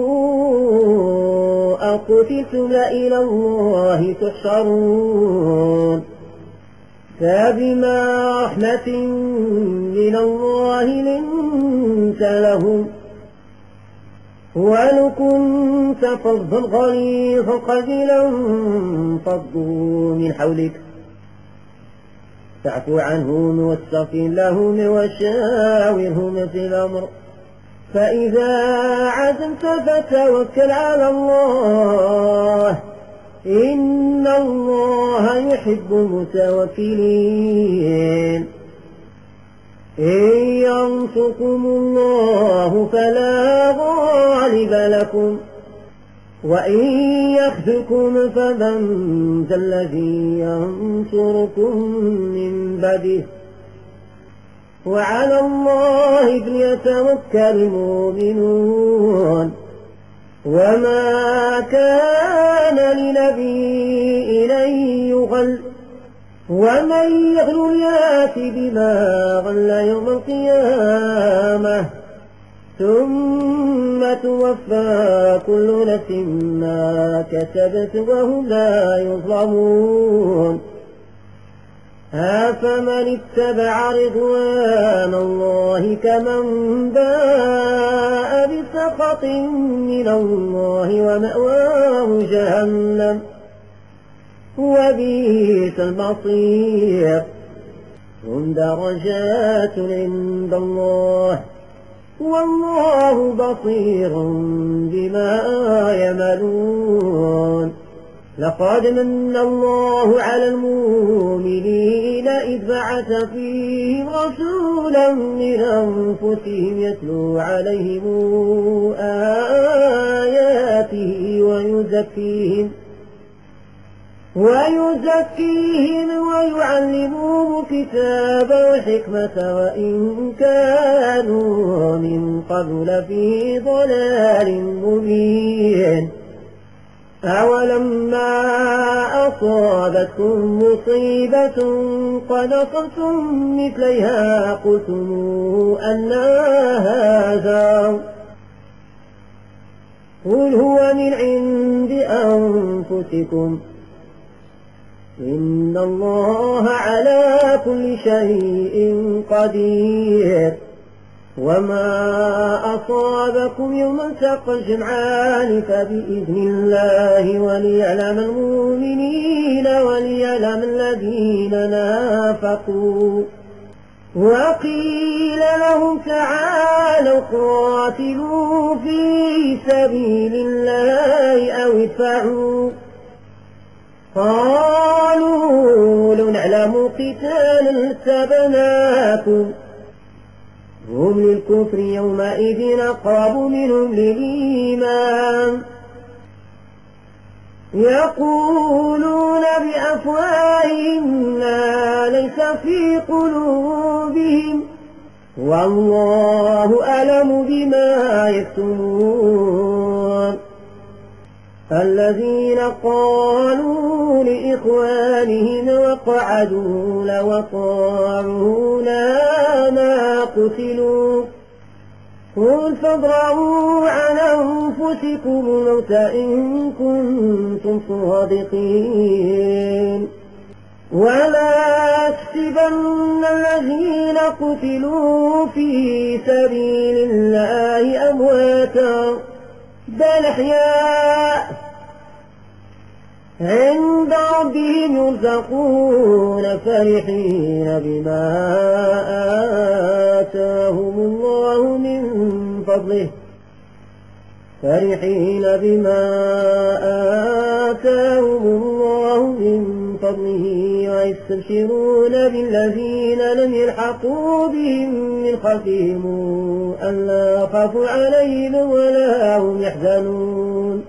أو قتلتم لإلى الله تحشرون. فبما رحمة من الله لنت لهم ولو كنت فظا غليظ القلب لانفضوا من حولك فاعف عنهم واستغفر لهم وشاورهم في الأمر فإذا عزمت فتوكل على الله إن الله يحب المتوكلين. إن ينصركم الله فلا غالب لكم وإن يخذكم فمن ذا الذي ينصركم من بعده وعلى الله فليتوكل المؤمنون وما كان لنبي أن يغل ومن يغل يات بما غل يوم القيامة ثم توفى كل نفس ما كسبت وهم لا يظلمون أفمن اتبع رضوان الله كمن باء بسخط من الله ومأواه جهنم وبئس المصير هم درجات عند الله والله بصير بما يعملون لقد من الله على المؤمنين إذ بعث فيهم رسولا من أنفسهم يتلو عليهم آياته ويزكيهم ويعلمهم الكتاب والحكمة وإن كانوا من قبل لفي ضلال مبين أولما أصابتكم مصيبة قد أصبتم مثليها قلتم أن هذا قل هو من عند أنفسكم إن الله على كل شيء قدير وما أصابكم يوم التقى الجمعان فبإذن الله وليعلم المؤمنين وليعلم الذين نافقوا وقيل لهم تعالوا قاتلوا في سبيل الله أو ادفعوا قالوا لو نعلم قتالا لاتبعناكم هم للكفر يومئذ أقرب منهم للإيمان يقولون بأفواههم ما ليس في قلوبهم والله أعلم بما يكتمون الذين قالوا لإخوانهم وقعدوا لو أطاعونا ما قتلوا قل فاضرعوا عن أنفسكم الموت إن كنتم صادقين ولا يحسبن الذين قتلوا في سبيل الله أمواتا بل أحياء عند ربهم يرزقون فرحين بما آتاهم الله من فضله ويستبشرون بالذين لم يلحقوا بهم من خلفهم ألا خافوا عليهم ولا هم يحزنون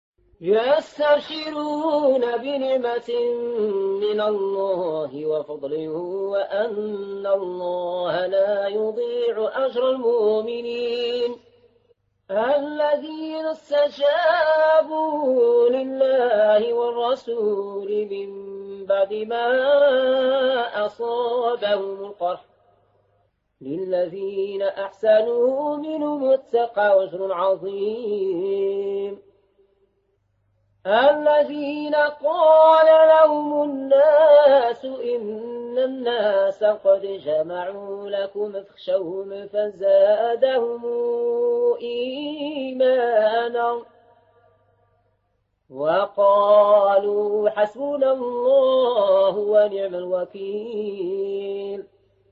يستبشرون بنعمة من الله وفضله وأن الله لا يضيع أجر المؤمنين الذين استجابوا لله والرسول من بعد ما أصابهم القرح للذين أحسنوا منهم اتقوا أجر عظيم الذين قال لهم الناس إن الناس قد جمعوا لكم فاخشوهم فزادهم إيمانا وقالوا حسبنا الله ونعم الوكيل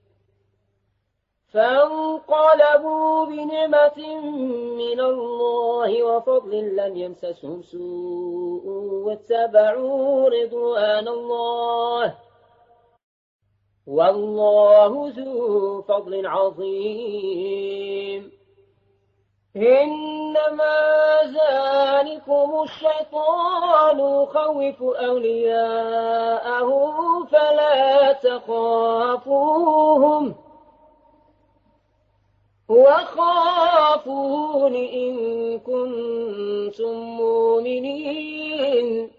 فانقلبوا بنعمة من الله وفضل لم يمسسهم سوء واتبعوا رضوان الله والله ذو فضل عظيم. إنما ذلكم الشيطان يخوف أولياءه فلا تخافوهم وخافون إن كنتم مؤمنين.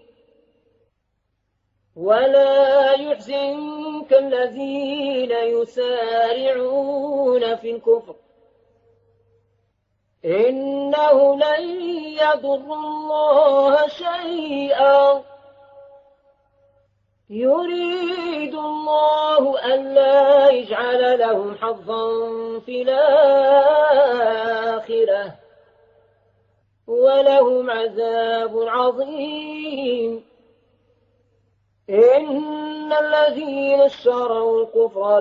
ولا يحزنك الذين يسارعون في الكفر إنه لن يضروا الله شيئا يريد الله ألا يجعل لهم حظا في الآخرة ولهم عذاب عظيم. إن الذين اشتروا الكفر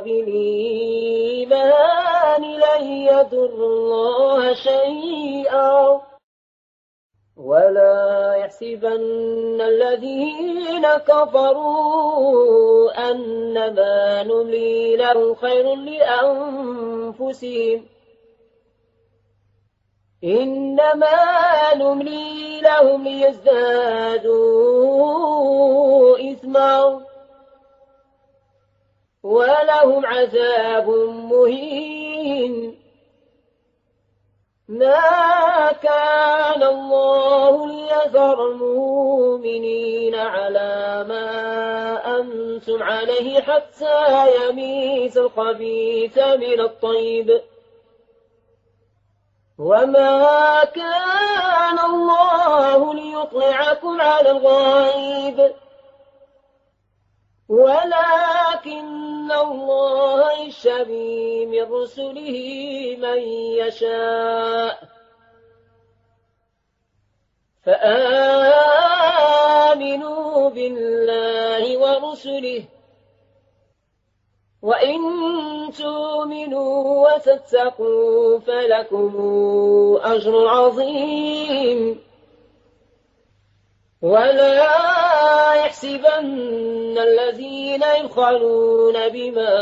بالإيمان لن يضروا الله شيئا ولا يحسبن الذين كفروا أنما نملي لهم خير لأنفسهم إنما نملي لهم ليزدادوا إثما ولهم عذاب مهين. ما كان الله ليذر المؤمنين على ما أنتم عليه حتى يميز الخبيث من الطيب وما كان الله ليطلعكم على الغيب ولكن الله يجتبي من رسله من يشاء فآمنوا بالله ورسله وإن تؤمنوا وتتقوا فلكم أجر عظيم. ولا يحسبن الذين يبخلون بما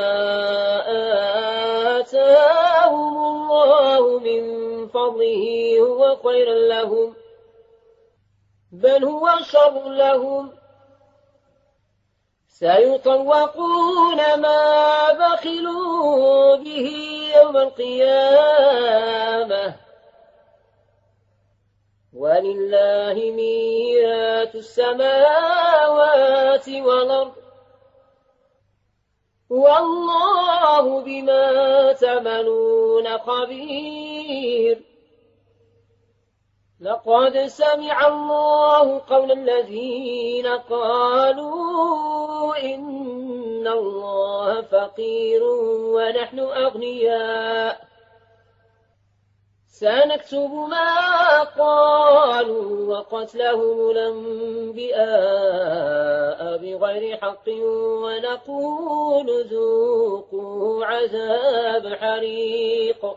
آتاهم الله من فضله هو خير لهم بل هو شر لهم سيطوقون ما بخلوا به يوم القيامة ولله ميراث السماوات والأرض والله بما تعملون خبير. لقد سمع الله قول الذين قالوا إن الله فقير ونحن أغنياء سنكتب ما قالوا وقتلهم الأنبياء بغير حق ونقول ذوقوا عذاب الحريق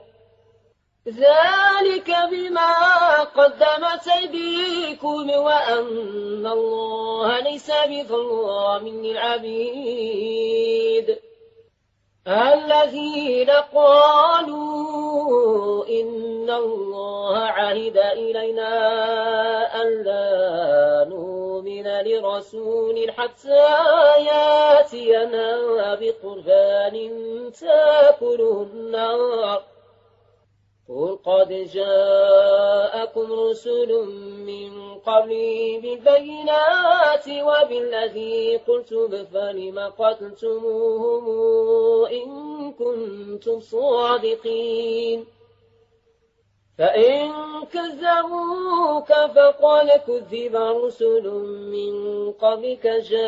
ذلك بما قدمت أيديكم وأن الله ليس بظلام للعبيد. الذين قالوا إن الله عهد إلينا ألا نؤمن لرسول حتى يأتينا بقربان تأكله النار قل قد جاءكم رسل من قبلي بالبينات وبالذي قلتم فلم قتلتموهم إن كنتم صادقين فإن كذبوك فقد كذب رسل من قبلك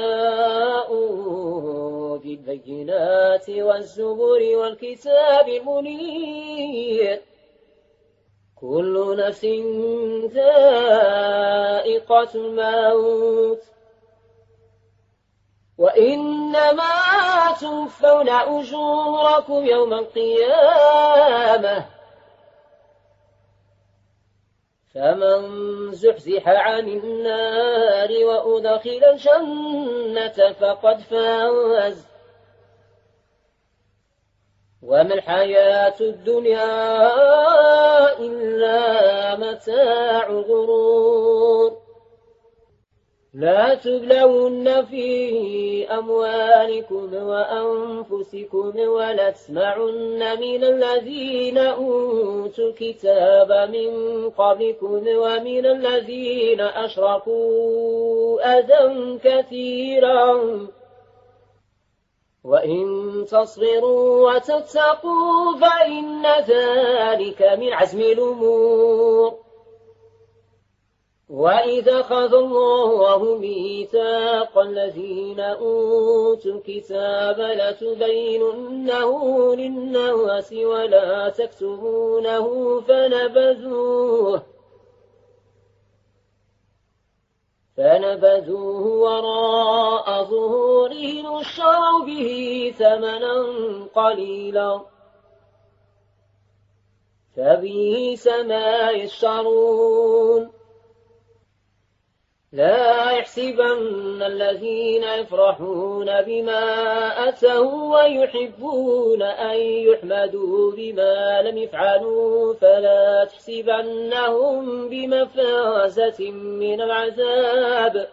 جاءوا بالبينات والزبر والكتاب المنير كل نفس ذائقة الموت وإنما توفون أجوركم يوم القيامة فمن زحزح عن النار وأدخل الجنة فقد فاز وما الحياة الدنيا إلا متاع الغرور لا تبلون في أموالكم وأنفسكم ولا تسمعن من الذين أوتوا الكتاب من قبلكم ومن الذين أشركوا أذى كثيرا وإن تصبروا وتتقوا فإن ذلك من عزم الأمور وإذا أخذ الله ميثاق الذين أوتوا الكتاب لتبيننه للناس ولا تكتمونه فنبذوه وراء ظهورهم واشتروا به ثمنا قليلا فبئس ما يشترون لا يحسبن الذين يفرحون بما أتوا ويحبون أن يحمدوا بما لم يفعلوا فلا تحسبنهم بمفازة من العذاب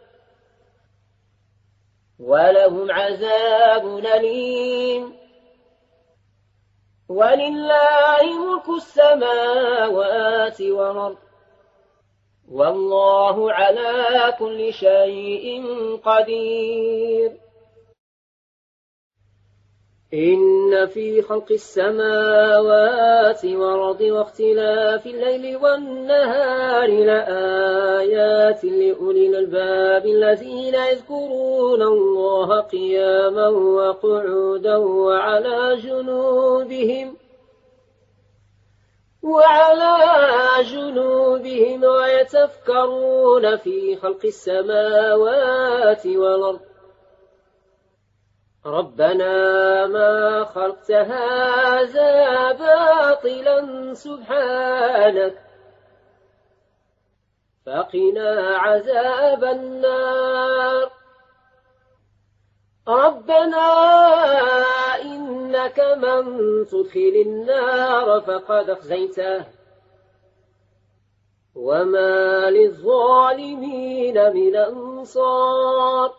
ولهم عذاب أليم ولله ملك السماوات والأرض والله على كل شيء قدير إن في خلق السماوات والأرض واختلاف الليل والنهار لآيات لأولي الألباب الذين يذكرون الله قياما وقعودا وعلى جنوبهم ويتفكرون في خلق السماوات والأرض ربنا ما خلقت هذا باطلا سبحانك فقنا عذاب النار ربنا إنك من تدخل النار فقد أخزيته وما للظالمين من أنصار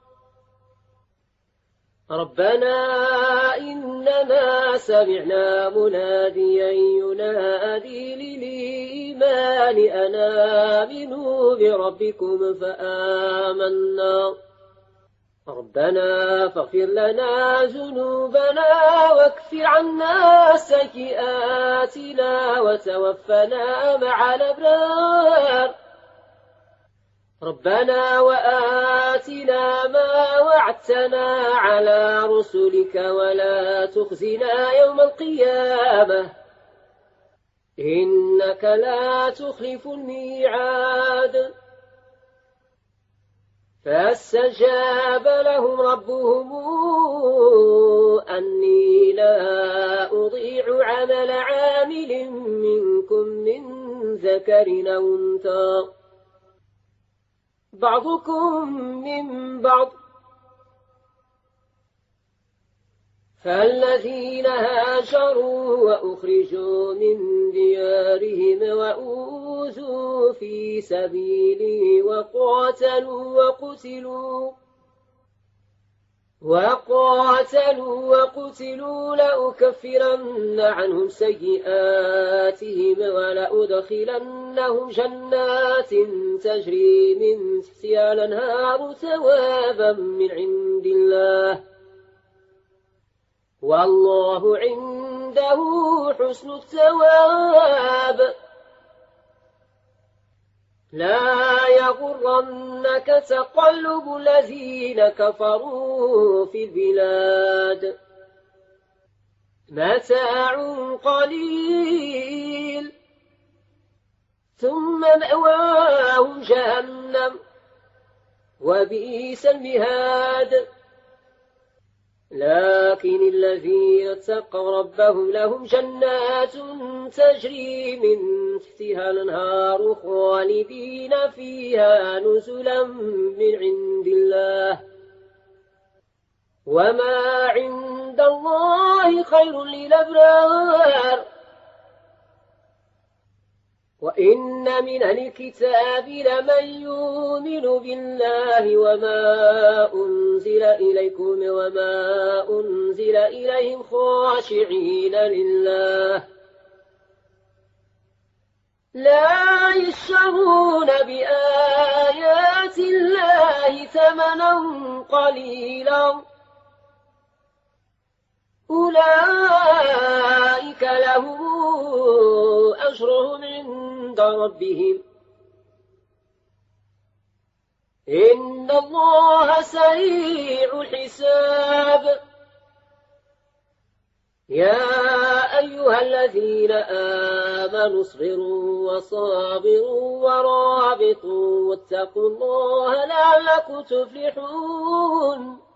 ربنا إننا سمعنا مناديا ينادي للإيمان أن آمنوا بربكم فآمنا ربنا فاغفر لنا ذنوبنا واكفر عنا سيئاتنا وتوفنا مع الأبرار ربنا وآتنا ما وعدتنا على رسلك ولا تخزنا يوم القيامة إنك لا تخلف الميعاد فاستجاب لهم ربهم أني لا أضيع عمل عامل منكم من ذكر أو أنثى بعضكم من بعض فالذين هاجروا وأخرجوا من ديارهم وأوذوا في سبيلي وقاتلوا لأكفرن عنهم سيئاتهم ولأدخلنهم جنات تجري من تحتها الأنهار ثوابا من عند الله والله عنده حسن الثواب لا يغرنك تقلب الذين كفروا في البلاد متاع قليل ثم مأواهم جهنم وبئس المهاد لكن الذين اتقوا ربهم لهم جنات تجري من تحتها الأنهار خالدين فيها نزلا من عند الله وما عند الله خير للأبرار وإن من الكتاب لمن يؤمن بالله وما أنزل إليكم وما أنزل إليهم خاشعين لله لا يشترون بآيات الله ثمنا قليلا أولئك لهم أجرهم عند ربهم إن الله سريع الحساب يا أيها الذين آمنوا اصبروا وصابروا ورابطوا واتقوا الله لعلكم تفلحون